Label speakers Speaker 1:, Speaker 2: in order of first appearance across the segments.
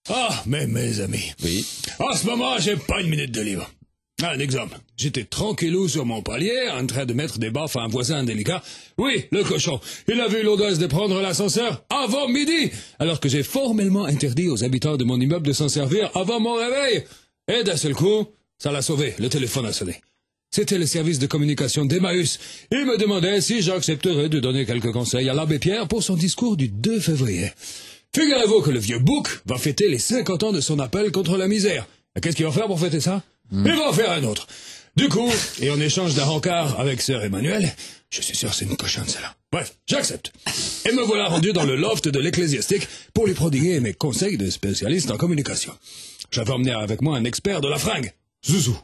Speaker 1: Ah, mais mes amis.
Speaker 2: Oui.
Speaker 1: En ce moment, j'ai pas une minute de libre. Un exemple. J'étais tranquillou sur mon palier, en train de mettre des baffes à un voisin indélicat. Oui, le cochon. Il avait eu l'audace de prendre l'ascenseur avant midi, alors que j'ai formellement interdit aux habitants de mon immeuble de s'en servir avant mon réveil. Et d'un seul coup, ça l'a sauvé. Le téléphone a sonné. C'était le service de communication d'Emmaüs. Il me demandait si j'accepterais de donner quelques conseils à l'abbé Pierre pour son discours du 2 février. Figurez-vous que le vieux bouc va fêter les 50 ans de son appel contre la misère. Et qu'est-ce qu'il va faire pour fêter ça? Il va en faire un autre. Du coup, et en échange d'un rencard avec sœur Emmanuel, je suis sûr c'est une cochonne celle-là. Bref, j'accepte. Et me voilà rendu dans le loft de l'ecclésiastique pour lui prodiguer mes conseils de spécialiste en communication. J'avais emmené avec moi un expert de la fringue, Zouzou.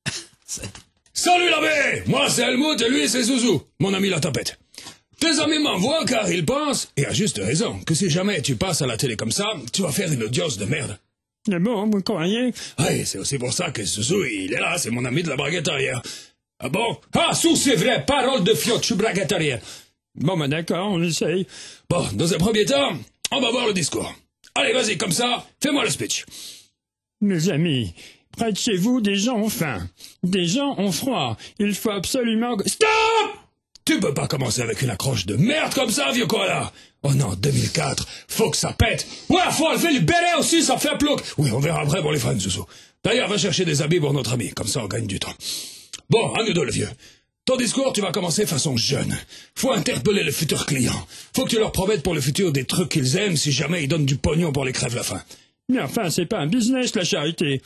Speaker 1: Salut l'abbé! Moi c'est Helmut et lui c'est Zouzou, mon ami la tapette. Tes amis m'envoient car ils pensent, et à juste raison, que si jamais tu passes à la télé comme ça, tu vas faire une audience de merde.
Speaker 3: Mais bon, vous croyez?
Speaker 1: Oui, c'est aussi pour ça que Zouzou, il est là, c'est mon ami de la braguette arrière. Ah bon? Ah, Sous, c'est vrai, parole de fiotte, je suis braguette arrière.
Speaker 3: Bon, ben d'accord, on essaye.
Speaker 1: Bon, dans un premier temps, on va voir le discours. Allez, vas-y, comme ça, fais-moi le speech.
Speaker 3: Mes amis, près de chez vous, des gens ont faim. Des gens ont froid. Il faut absolument...
Speaker 1: Stop! Tu peux pas commencer avec une accroche de merde comme ça, vieux koala. Oh non, 2004, faut que ça pète. Ouais, faut enlever le béret aussi, ça fait plouc. Oui, on verra après pour les fans, Zouzou. D'ailleurs, va chercher des habits pour notre ami, comme ça on gagne du temps. Bon, à nous deux, le vieux. Ton discours, tu vas commencer façon jeune. Faut interpeller les futurs clients. Faut que tu leur promettes pour le futur des trucs qu'ils aiment si jamais ils donnent du pognon pour les crèves la faim.
Speaker 3: Mais enfin, c'est pas un business, la charité.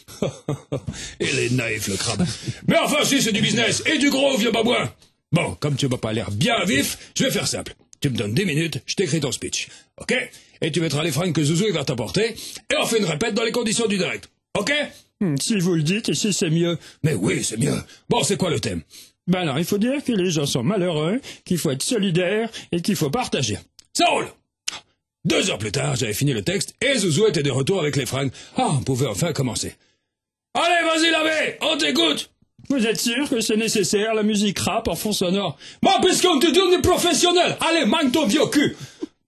Speaker 1: Il est naïf, le crabe. Mais enfin, si, c'est du business, et du gros, vieux babouin. Bon, comme tu m'as pas l'air bien vif, je vais faire simple. Tu me donnes 10 minutes, je t'écris ton speech. Ok? Et tu mettras les fringues que Zouzou il va t'apporter, et on fait une répète dans les conditions du direct. Ok?
Speaker 3: Si vous le dites, et si c'est mieux.
Speaker 1: Mais oui, c'est mieux. Bon, c'est quoi le thème?
Speaker 3: Ben alors, il faut dire que les gens sont malheureux, qu'il faut être solidaire, et qu'il faut partager.
Speaker 1: Ça roule! 2 heures plus tard, j'avais fini le texte, et Zouzou était de retour avec les fringues. Ah, on pouvait enfin commencer. Allez, vas-y, l'abbé, on t'écoute!
Speaker 3: Vous êtes sûr que c'est nécessaire, la musique rap en fond sonore?
Speaker 1: Moi, puisqu'on te dit on est professionnel! Allez, manque ton vieux cul!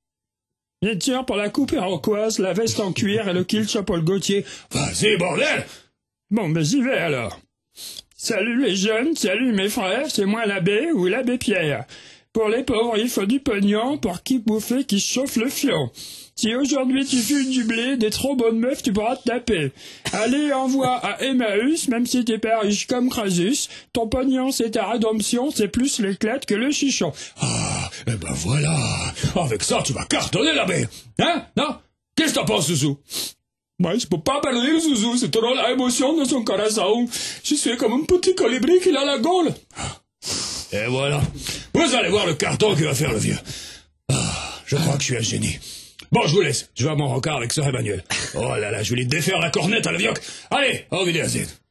Speaker 3: Vous êtes sûr pour la coupe iroquoise, la veste en cuir et le kilt chapeau Gauthier?
Speaker 1: Vas-y, bordel!
Speaker 3: Bon, ben j'y vais alors. Salut les jeunes, salut mes frères, c'est moi l'abbé ou l'abbé Pierre. Pour les pauvres, il faut du pognon pour qui bouffer qui chauffe le fion. Si aujourd'hui tu fumes du blé, des trop bonnes meufs, tu pourras te taper. Allez, envoie à Emmaüs, même si t'es pas riche comme Crésus. Ton pognon, c'est ta rédemption, c'est plus l'éclate que le chichon.
Speaker 1: Ah, eh ben voilà. Avec ça, tu vas cartonner, l'abbé. Hein? Non? Qu'est-ce que t'en penses, Zouzou?
Speaker 3: Moi, je peux pas parler, Zouzou, c'est trop la émotion de son corazon. Je suis comme un petit colibri qui a la gaule.
Speaker 1: Et voilà. Vous allez voir le carton qui va faire le vieux. Ah, je crois que je suis un génie. Bon, je vous laisse. Je vais à mon rencard avec sœur Emmanuel. Oh là là, je vais lui défaire la cornette à la vioque. Allez, au revoir.